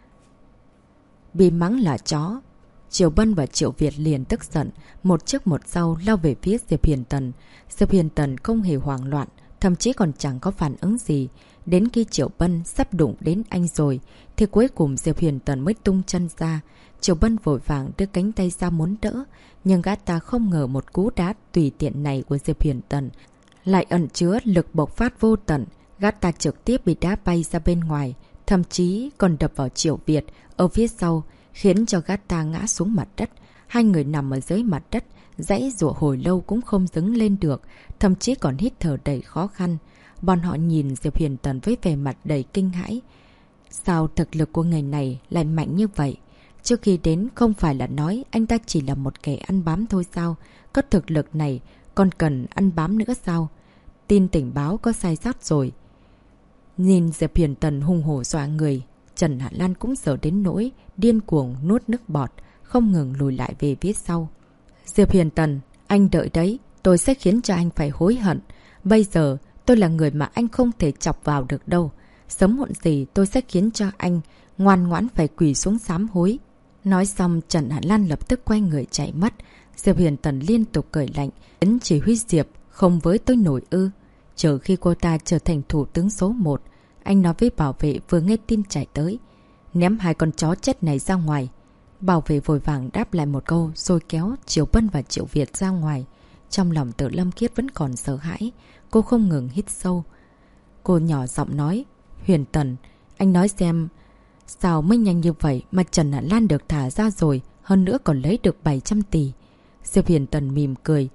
Bị mắng là chó. Triều Bân và Triệu Việt liền tức giận, một trước một sau lao về phía Diệp Huyền Tần. Diệp Huyền Tần không hề hoảng loạn, thậm chí còn chẳng có phản ứng gì. Đến khi Triệu Bân sắp đụng đến anh rồi, thì cuối cùng Diệp Huyền Tần mới tung chân ra. Triệu Bân vội vàng đưa cánh tay ra muốn đỡ, nhưng gã ta không ngờ một cú đá tùy tiện này của Diệp Huyền Tần lại ẩn chứa lực bộc phát vô tận. Gã ta trực tiếp bị đá bay ra bên ngoài. thậm chí còn đập vào Triệu Việt ở phía sau, khiến cho gã ta ngã xuống mặt đất. Hai người nằm ở dưới mặt đất, giãy giụa hồi lâu cũng không đứng lên được, thậm chí còn hít thở đầy khó khăn. Bọn họ nhìn Diệp Huyền Tần với vẻ mặt đầy kinh hãi. Sao thực lực của người này lại mạnh như vậy? Trước khi đến không phải là nói anh ta chỉ là một kẻ ăn bám thôi sao? Có thực lực này còn cần ăn bám nữa sao? Tin tình báo có sai sót rồi. Nhìn Diệp Huyền Tần hung hổ dọa người, Trần Hạ Lan cũng sợ đến nỗi điên cuồng nuốt nước bọt, không ngừng lùi lại về phía sau. Diệp Huyền Tần, anh đợi đấy, tôi sẽ khiến cho anh phải hối hận. Bây giờ tôi là người mà anh không thể chọc vào được đâu. Sớm muộn gì tôi sẽ khiến cho anh ngoan ngoãn phải quỳ xuống sám hối. Nói xong Trần Hạ Lan lập tức quay người chạy mất. Diệp Huyền Tần liên tục cười lạnh. Đến chỉ huy Diệp không với tôi nổi ư. Chờ khi cô ta trở thành thủ tướng số 1, anh nói với bảo vệ vừa nghe tin chạy tới. Ném hai con chó chết này ra ngoài. Bảo vệ vội vàng đáp lại một câu rồi kéo Triệu Bân và Triệu Việt ra ngoài. Trong lòng Tử Lâm Khiết vẫn còn sợ hãi. Cô không ngừng hít sâu. Cô nhỏ giọng nói, Huyền Tần, anh nói xem, sao mới nhanh như vậy mà Trần Hạ Lan được thả ra rồi, hơn nữa còn lấy được 700 tỷ. Diệp Huyền Tần mỉm cười.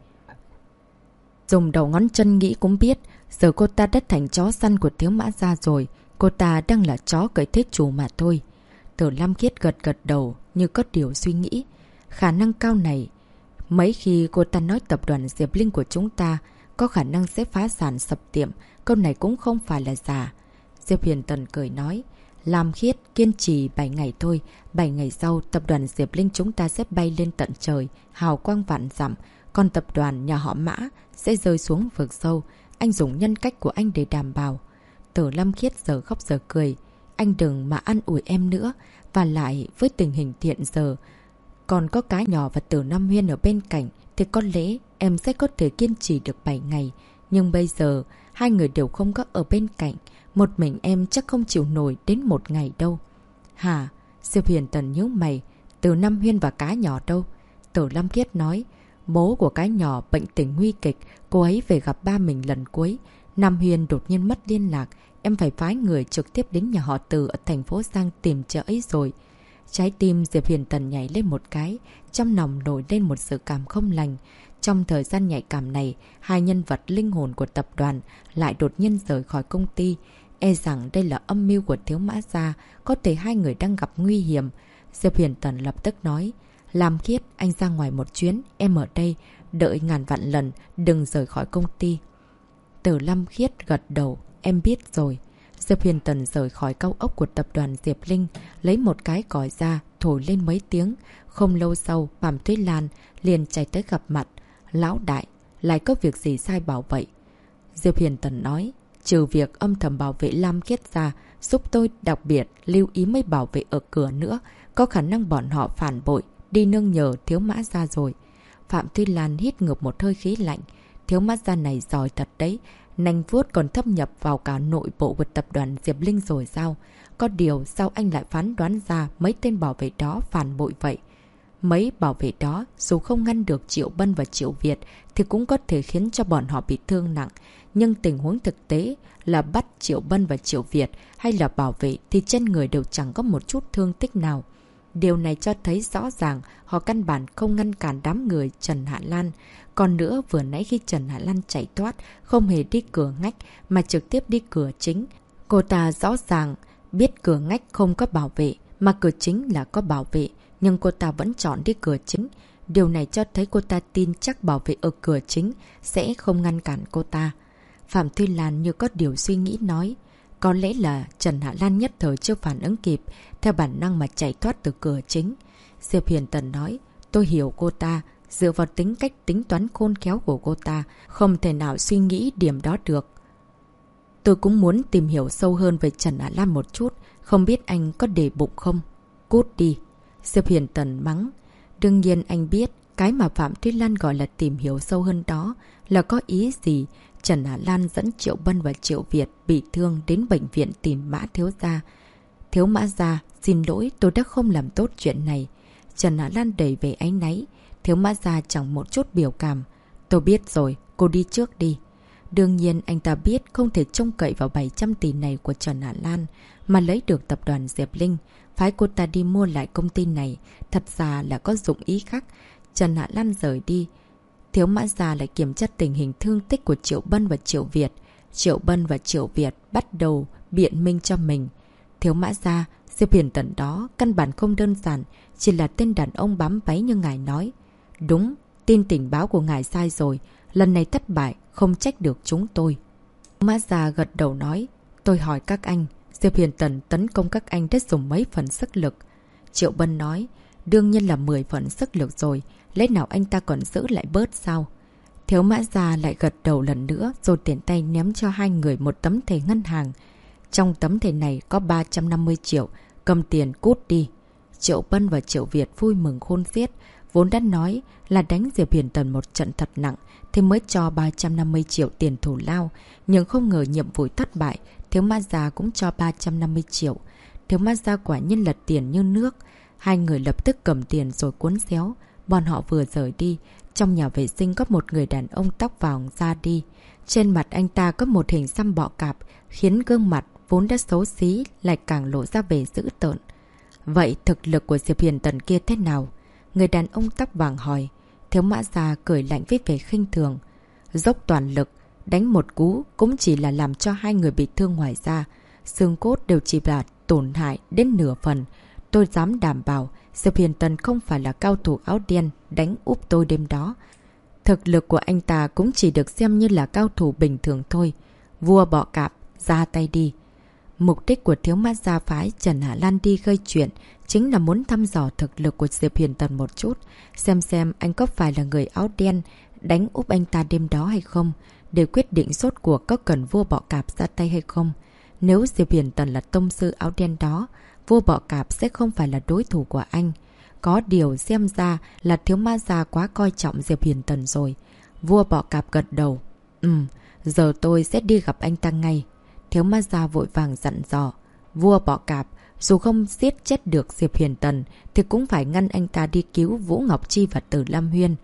Dùng đầu ngón chân nghĩ cũng biết, giờ cô ta đã thành chó săn của Thiếu Mã Gia rồi. Cô ta đang là chó cởi thế chủ mà thôi. Tử Lâm Khiết gật gật đầu như có điều suy nghĩ. Khả năng cao này, mấy khi cô ta nói tập đoàn Diệp Linh của chúng ta có khả năng sẽ phá sản sập tiệm, câu này cũng không phải là giả. Diệp Huyền Tần cười nói, Lam Khiết kiên trì 7 ngày thôi, 7 ngày sau tập đoàn Diệp Linh chúng ta sẽ bay lên tận trời, hào quang vạn dặm, còn tập đoàn nhà họ Mã sẽ rơi xuống vực sâu. Anh dùng nhân cách của anh để đảm bảo. Tử Lâm Khiết giờ khóc giờ cười. Anh đừng mà ăn ủi em nữa. Và lại với tình hình hiện giờ, còn có cái nhỏ và Tử Nam Huyên ở bên cạnh, thì có lẽ em sẽ có thể kiên trì được 7 ngày. Nhưng bây giờ, hai người đều không có ở bên cạnh. Một mình em chắc không chịu nổi đến 1 ngày đâu. Hả? Diệp Huyền Tần nhíu mày. Tử Nam Huyên và cá nhỏ đâu? Tử Lâm Khiết nói, bố của cái nhỏ bệnh tình nguy kịch, cô ấy về gặp ba mình lần cuối. Nam Huyên đột nhiên mất liên lạc, em phải phái người trực tiếp đến nhà họ Từ ở thành phố Giang tìm cho ấy rồi. Trái tim Diệp Huyền Tần nhảy lên một cái, trong lòng nổi lên một sự cảm không lành. Trong thời gian nhạy cảm này, hai nhân vật linh hồn của tập đoàn lại đột nhiên rời khỏi công ty. E rằng đây là âm mưu của Thiếu Mã Gia, có thể hai người đang gặp nguy hiểm. Diệp Huyền Tần lập tức nói, Lam Khiết, anh ra ngoài một chuyến, em ở đây, đợi ngàn vạn lần, đừng rời khỏi công ty. Tử Lâm Khiết gật đầu, em biết rồi. Diệp Huyền Tần rời khỏi cao ốc của tập đoàn Diệp Linh, lấy một cái còi ra, thổi lên mấy tiếng. Không lâu sau, Phạm Tuyết Lan liền chạy tới gặp mặt. Lão đại, lại có việc gì sai bảo vậy? Diệp Huyền Tần nói, trừ việc âm thầm bảo vệ Lam Khiết ra, giúp tôi đặc biệt lưu ý mấy bảo vệ ở cửa nữa, có khả năng bọn họ phản bội, đi nương nhờ Thiếu Mã Gia rồi. Phạm Tuyết Lan hít ngược một hơi khí lạnh. Thiếu Mã Gia này giỏi thật đấy. Nanh vuốt còn thâm nhập vào cả nội bộ của tập đoàn Diệp Linh rồi sao? Có điều sao anh lại phán đoán ra mấy tên bảo vệ đó phản bội vậy? Mấy bảo vệ đó dù không ngăn được Triệu Bân và Triệu Việt thì cũng có thể khiến cho bọn họ bị thương nặng. Nhưng tình huống thực tế là bắt Triệu Bân và Triệu Việt hay là bảo vệ thì trên người đều chẳng có một chút thương tích nào. Điều này cho thấy rõ ràng họ căn bản không ngăn cản đám người Trần Hạ Lan. Còn nữa, vừa nãy khi Trần Hạ Lan chạy thoát, không hề đi cửa ngách mà trực tiếp đi cửa chính. Cô ta rõ ràng biết cửa ngách không có bảo vệ, mà cửa chính là có bảo vệ, nhưng cô ta vẫn chọn đi cửa chính. Điều này cho thấy cô ta tin chắc bảo vệ ở cửa chính sẽ không ngăn cản cô ta. Phạm Thùy Lan như có điều suy nghĩ nói, có lẽ là Trần Hạ Lan nhất thời chưa phản ứng kịp, theo bản năng mà chạy thoát từ cửa chính. Diệp Huyền Tần nói, tôi hiểu cô ta, dựa vào tính cách tính toán khôn khéo của cô ta, không thể nào suy nghĩ điểm đó được. Tôi cũng muốn tìm hiểu sâu hơn về Trần Hạ Lan một chút, không biết anh có để bụng không? Cút đi. Diệp Huyền Tần mắng. Đương nhiên anh biết, cái mà Phạm Tuyết Lan gọi là tìm hiểu sâu hơn đó là có ý gì. Trần Hạ Lan dẫn Triệu Bân và Triệu Việt bị thương đến bệnh viện tìm Mã Thiếu Gia. Thiếu Mã Gia, xin lỗi, tôi đã không làm tốt chuyện này. Trần Hạ Lan đầy về áy náy. Thiếu Mã Gia chẳng một chút biểu cảm. Tôi biết rồi, cô đi trước đi. Đương nhiên anh ta biết không thể trông cậy vào 700 tỷ này của Trần Hạ Lan mà lấy được tập đoàn Diệp Linh. Phái cô ta đi mua lại công ty này thật ra là có dụng ý khác. Trần Hạ Lan rời đi, Thiếu Mã Gia lại kiểm tra tình hình thương tích của Triệu Bân và Triệu Việt. Triệu Bân và Triệu Việt bắt đầu biện minh cho mình. Thiếu Mã Gia, Diệp Hiền Tần đó căn bản không đơn giản, chỉ là tên đàn ông bám váy như ngài nói. Đúng, tin tình báo của ngài sai rồi. Lần này thất bại, không trách được chúng tôi. Mã Gia gật đầu nói, tôi hỏi các anh, Diệp Hiền Tần tấn công các anh đã dùng mấy phần sức lực? Triệu Bân nói, đương nhiên là 10 phần sức lực rồi, lẽ nào anh ta còn giữ lại bớt sao? Thiếu Mã Gia lại gật đầu lần nữa rồi tiện tay ném cho hai người một tấm thẻ ngân hàng. Trong tấm thẻ này có 350 triệu, cầm tiền cút đi. Triệu Bân và Triệu Việt vui mừng khôn xiết, vốn đã nói là đánh Diệp Hiền Tần một trận thật nặng thì mới cho 350 triệu tiền thù lao, nhưng không ngờ nhiệm vụ thất bại, Thiếu Mã Gia cũng cho 350 triệu. Thiếu Mã Gia quả nhiên lật tiền như nước. Hai người lập tức cầm tiền rồi cuốn xéo. Bọn họ vừa rời đi, trong nhà vệ sinh có một người đàn ông tóc vàng ra đi. Trên mặt anh ta có một hình xăm bọ cạp, khiến gương mặt vốn đã xấu xí lại càng lộ ra vẻ dữ tợn. Vậy thực lực của Diệp Hiền Tần kia thế nào? Người đàn ông tóc vàng hỏi. Thiếu Mã Gia cười lạnh với vẻ khinh thường. Dốc toàn lực, đánh một cú cũng chỉ là làm cho hai người bị thương, ngoài ra xương cốt đều chỉ là tổn hại đến nửa phần. Tôi dám đảm bảo Diệp Hiền Tần không phải là cao thủ áo đen đánh úp tôi đêm đó. Thực lực của anh ta cũng chỉ được xem như là cao thủ bình thường thôi. Vua bọ cạp, ra tay đi. Mục đích của Thiếu Mã Gia phái Trần Hạ Lan đi gây chuyện chính là muốn thăm dò thực lực của Diệp Hiền Tần một chút, xem anh có phải là người áo đen đánh úp anh ta đêm đó hay không, để quyết định rốt cuộc có cần vua bọ cạp ra tay hay không. Nếu Diệp Hiền Tần là tông sư áo đen đó, vua bọ cạp sẽ không phải là đối thủ của anh. Có điều xem ra là Thiếu Mã Gia quá coi trọng Diệp Hiền Tần rồi. Vua bọ cạp gật đầu. Giờ tôi sẽ đi gặp anh ta ngay. Thiếu Mã Gia vội vàng dặn dò. Vua bọ cạp, dù không giết chết được Diệp Hiền Tần thì cũng phải ngăn anh ta đi cứu Vũ Ngọc Chi và Tử Lam Huyên.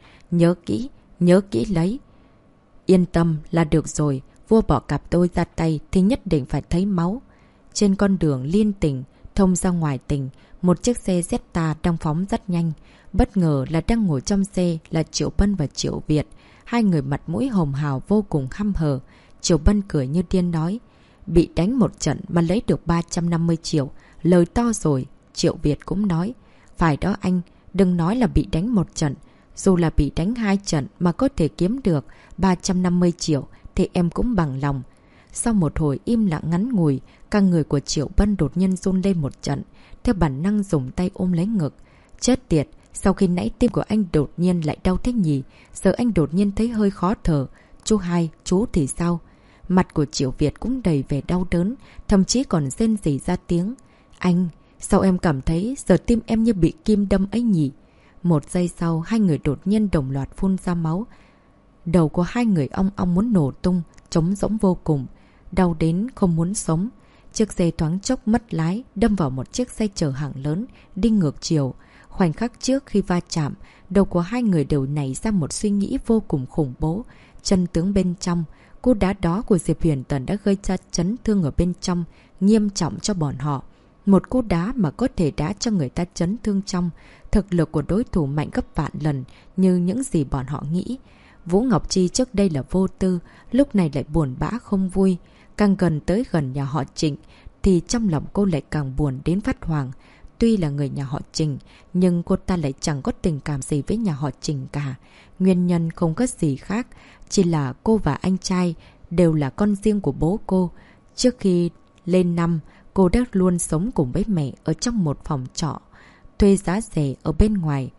Nhớ kỹ lấy. Yên tâm là được rồi. Vua bọ cạp tôi ra tay thì nhất định phải thấy máu. Trên con đường liên tỉnh thông ra ngoài tỉnh, một chiếc xe Jetta đang phóng rất nhanh. Bất ngờ là đang ngồi trong xe là Triệu Bân và Triệu Việt. Hai người mặt mũi hồng hào vô cùng hăm hở. Triệu Bân cười như điên nói, bị đánh một trận mà lấy được 350 triệu, lời to rồi. Triệu Việt cũng nói, phải đó anh, đừng nói là bị đánh một trận. Dù là bị đánh 2 trận mà có thể kiếm được 350 triệu thì em cũng bằng lòng. Sau một hồi im lặng ngắn ngủi, cả người của Triệu Bân đột nhiên run lên một trận, theo bản năng dùng tay ôm lấy ngực. Chết tiệt, sau khi nãy tim của anh đột nhiên lại đau thế nhỉ, giờ anh đột nhiên thấy hơi khó thở. Chú hai, chú thì sao? Mặt của Triệu Việt cũng đầy vẻ đau đớn, thậm chí còn rên rỉ ra tiếng. Anh, sao em cảm thấy giờ tim em như bị kim đâm ấy nhỉ? Một giây sau, hai người đột nhiên đồng loạt phun ra máu. Đầu của hai người ong ong muốn nổ tung, trống rỗng vô cùng, đau đến không muốn sống. Chiếc xe thoáng chốc mất lái, đâm vào một chiếc xe chở hàng lớn, đi ngược chiều. Khoảnh khắc trước khi va chạm, đầu của hai người đều nảy ra một suy nghĩ vô cùng khủng bố. Chân tướng bên trong, cú đá đó của Diệp Hiền Tần đã gây ra chấn thương ở bên trong, nghiêm trọng cho bọn họ. Một cú đá mà có thể đá cho người ta chấn thương trong. Thực lực của đối thủ mạnh gấp vạn lần như những gì bọn họ nghĩ. Vũ Ngọc Chi trước đây là vô tư, lúc này lại buồn bã không vui. Càng gần tới gần nhà họ Trịnh thì trong lòng cô lại càng buồn đến phát hoảng. Tuy là người nhà họ Trịnh, nhưng cô ta lại chẳng có tình cảm gì với nhà họ Trịnh cả. Nguyên nhân không có gì khác, chỉ là cô và anh trai đều là con riêng của bố cô. Trước khi lên năm, cô đã luôn sống cùng với mẹ ở trong một phòng trọ thuê giá rẻ ở bên ngoài.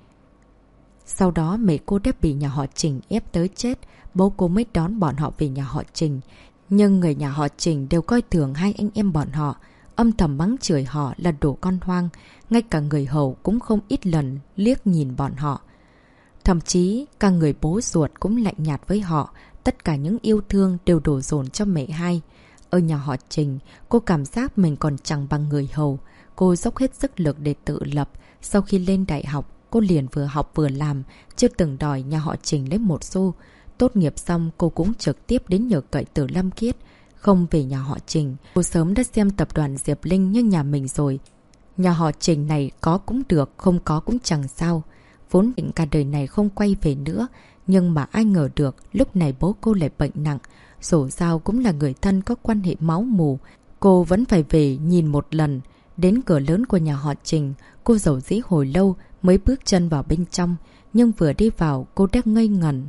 Sau đó mẹ cô đã bị nhà họ Trình ép tới chết, bố cô mới đón bọn họ về nhà họ Trình. Nhưng người nhà họ Trình đều coi thường hai anh em bọn họ, âm thầm mắng chửi họ là đồ con hoang. Ngay cả người hầu cũng không ít lần liếc nhìn bọn họ. Thậm chí cả người bố ruột cũng lạnh nhạt với họ. Tất cả những yêu thương đều đổ dồn cho mẹ hai. Ở nhà họ Trình, cô cảm giác mình còn chẳng bằng người hầu. Cô dốc hết sức lực để tự lập. Sau khi lên đại học, cô liền vừa học vừa làm, chưa từng đòi nhà họ Trình lấy một xu. tốt nghiệp xong cô cũng trực tiếp đến nhờ cậy từ Lâm Khiết, không về nhà họ Trình. Cô sớm đã xem tập đoàn Diệp Linh như nhà mình rồi. Nhà họ Trình này có cũng được, không có cũng chẳng sao. Vốn định cả đời này không quay về nữa, nhưng mà ai ngờ được lúc này bố cô lại bệnh nặng. Dù sao cũng là người thân có quan hệ máu mủ, cô vẫn phải về nhìn một lần. Đến cửa lớn của nhà họ Trình, cô dầu dĩ hồi lâu mới bước chân vào bên trong, nhưng vừa đi vào cô đã ngây ngẩn.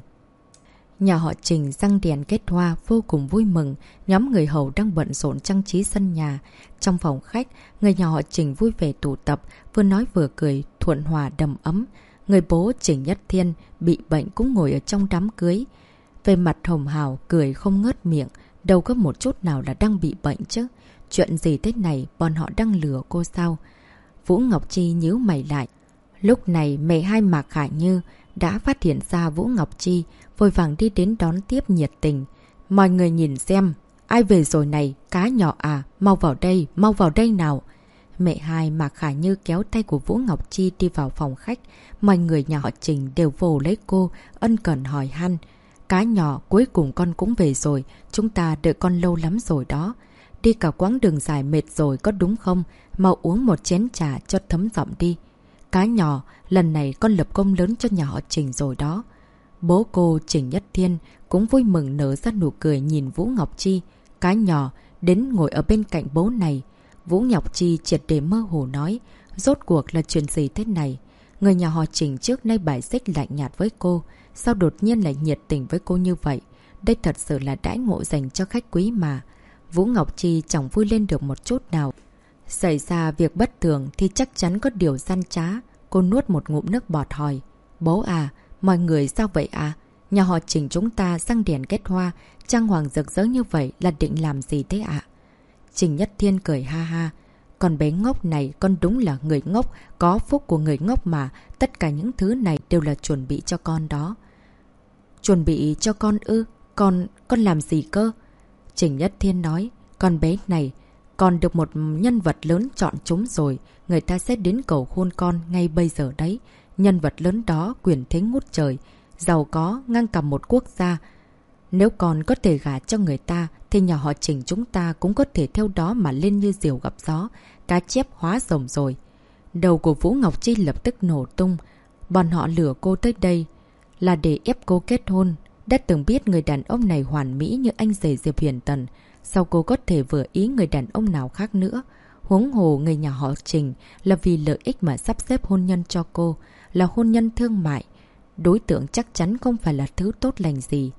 Nhà họ Trình răng đèn kết hoa vô cùng vui mừng, nhóm người hầu đang bận rộn trang trí sân nhà. Trong phòng khách, người nhà họ Trình vui vẻ tụ tập, vừa nói vừa cười, thuận hòa đầm ấm. Người bố Trình Nhất Thiên bị bệnh cũng ngồi ở trong đám cưới. Về mặt hồng hào, cười không ngớt miệng, đâu có một chút nào là đang bị bệnh chứ. Chuyện gì thế này, bọn họ đang lừa cô sao? Vũ Ngọc Chi nhíu mày lại. Lúc này mẹ hai Mạc Khả Như đã phát hiện ra Vũ Ngọc Chi, vội vàng đi đến đón tiếp nhiệt tình. Mọi người nhìn xem, ai về rồi này, cá nhỏ à, mau vào đây nào. Mẹ hai Mạc Khả Như kéo tay của Vũ Ngọc Chi đi vào phòng khách. Mọi người nhà họ Trình đều vồ lấy cô, ân cần hỏi han. Cá nhỏ, cuối cùng con cũng về rồi, chúng ta đợi con lâu lắm rồi đó. Đi cả quãng đường dài mệt rồi có đúng không? Mau uống một chén trà cho thấm giọng đi. Cá nhỏ, lần này con lập công lớn cho nhà họ Trình rồi đó. Bố cô Trình Nhất Thiên cũng vui mừng nở ra nụ cười nhìn Vũ Ngọc Chi. Cá nhỏ, đến ngồi ở bên cạnh bố này. Vũ Ngọc Chi triệt để mơ hồ nói, rốt cuộc là chuyện gì thế này? Người nhà họ Trình trước nay bài xích lạnh nhạt với cô, sao đột nhiên lại nhiệt tình với cô như vậy? Đây thật sự là đãi ngộ dành cho khách quý mà. Vũ Ngọc Chi chẳng vui lên được một chút nào. Xảy ra việc bất thường thì chắc chắn có điều gian trá. Cô nuốt một ngụm nước bọt hỏi. Bố à, mọi người sao vậy à? Nhà họ Trình chúng ta răng đèn kết hoa, trang hoàng rực rỡ như vậy là định làm gì thế ạ? Trình Nhất Thiên cười ha ha. Con bé ngốc này, con đúng là người ngốc, có phúc của người ngốc mà. Tất cả những thứ này đều là chuẩn bị cho con đó. Chuẩn bị cho con ư? Con làm gì cơ? Trình Nhất Thiên nói, con bé này còn được một nhân vật lớn chọn chúng rồi, người ta sẽ đến cầu hôn con ngay bây giờ đấy. Nhân vật lớn đó quyền thế ngút trời, giàu có ngang cầm một quốc gia. Nếu con có thể gả cho người ta thì nhà họ Trình chúng ta cũng có thể theo đó mà lên như diều gặp gió, cá chép hóa rồng rồi. Đầu của Vũ Ngọc Chi lập tức nổ tung. Bọn họ lừa cô tới đây là để ép cô kết hôn. Đã từng biết người đàn ông này hoàn mỹ như anh rể Diệp Huyền Tần, sao cô có thể vừa ý người đàn ông nào khác nữa? Huống hồ người nhà họ Trình là vì lợi ích mà sắp xếp hôn nhân cho cô, là hôn nhân thương mại. Đối tượng chắc chắn không phải là thứ tốt lành gì.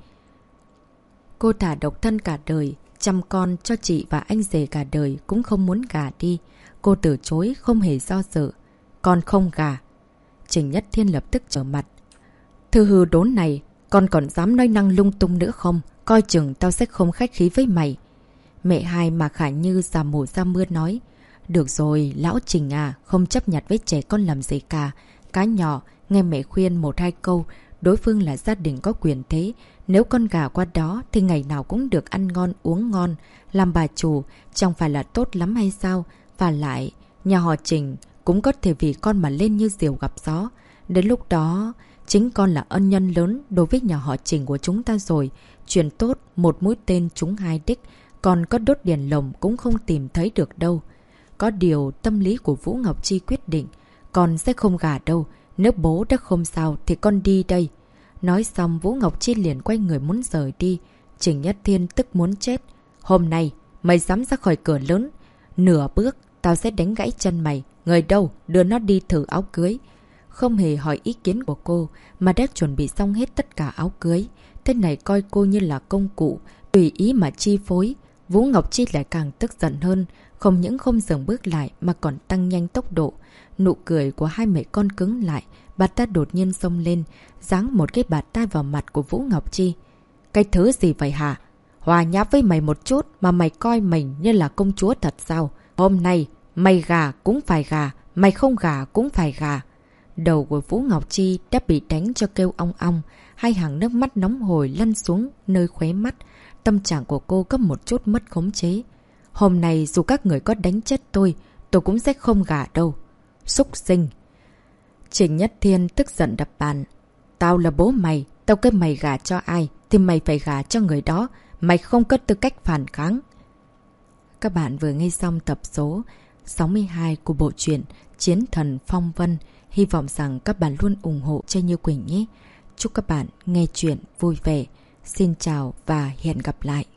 Cô thả độc thân cả đời, chăm con cho chị và anh rể cả đời cũng không muốn gả đi. Cô từ chối không hề do dự. Con không gả. Trình Nhất Thiên lập tức trở mặt. Thư hư đốn này, con còn dám nói năng lung tung nữa không? Coi chừng tao sẽ không khách khí với mày. Mẹ hai Mạc Khả Như già mổ ra mưa nói. Được rồi, lão Trình à, không chấp nhặt với trẻ con làm gì cả. Cá nhỏ, nghe mẹ khuyên một hai câu, đối phương là gia đình có quyền thế. Nếu con gà qua đó thì ngày nào cũng được ăn ngon uống ngon. Làm bà chủ, chẳng phải là tốt lắm hay sao? Và lại, nhà họ Trình cũng có thể vì con mà lên như diều gặp gió. Đến lúc đó, chính con là ân nhân lớn đối với nhà họ Trình của chúng ta rồi. Chuyện tốt, một mũi tên trúng hai đích, còn có đốt đèn lồng cũng không tìm thấy được đâu. Có điều tâm lý của Vũ Ngọc Chi quyết định, con sẽ không gả đâu. Nếu bố đã không sao thì con đi đây. Nói xong Vũ Ngọc Chi liền quay người muốn rời đi. Trình Nhất Thiên tức muốn chết. Hôm nay, mày dám ra khỏi cửa lớn. Nửa bước, tao sẽ đánh gãy chân mày. Người đâu, đưa nó đi thử áo cưới. Không hề hỏi ý kiến của cô, mà đã chuẩn bị xong hết tất cả áo cưới. Thế này coi cô như là công cụ, tùy ý mà chi phối. Vũ Ngọc Chi lại càng tức giận hơn. Không những không dừng bước lại mà còn tăng nhanh tốc độ. Nụ cười của hai mẹ con cứng lại. Bà ta đột nhiên xông lên, giáng một cái bạt tai vào mặt của Vũ Ngọc Chi. Cái thứ gì vậy hả? Hòa nhã với mày một chút mà mày coi mình như là công chúa thật sao? Hôm nay, mày gà cũng phải gà, mày không gà cũng phải gà. Đầu của Vũ Ngọc Chi đã bị đánh cho kêu ong ong, hai hàng nước mắt nóng hổi lăn xuống nơi khóe mắt. Tâm trạng của cô có một chút mất khống chế. Hôm nay dù các người có đánh chết tôi cũng sẽ không gả đâu. Súc sinh! Trình Nhất Thiên tức giận đập bàn. Tao là bố mày, tao kêu mày gả cho ai thì mày phải gả cho người đó. Mày không có tư cách phản kháng. Các bạn vừa nghe xong tập số 62 của bộ truyện Chiến Thần Phong Vân. Hy vọng rằng các bạn luôn ủng hộ cho Như Quỳnh nhé. Chúc các bạn nghe chuyện vui vẻ. Xin chào và hẹn gặp lại.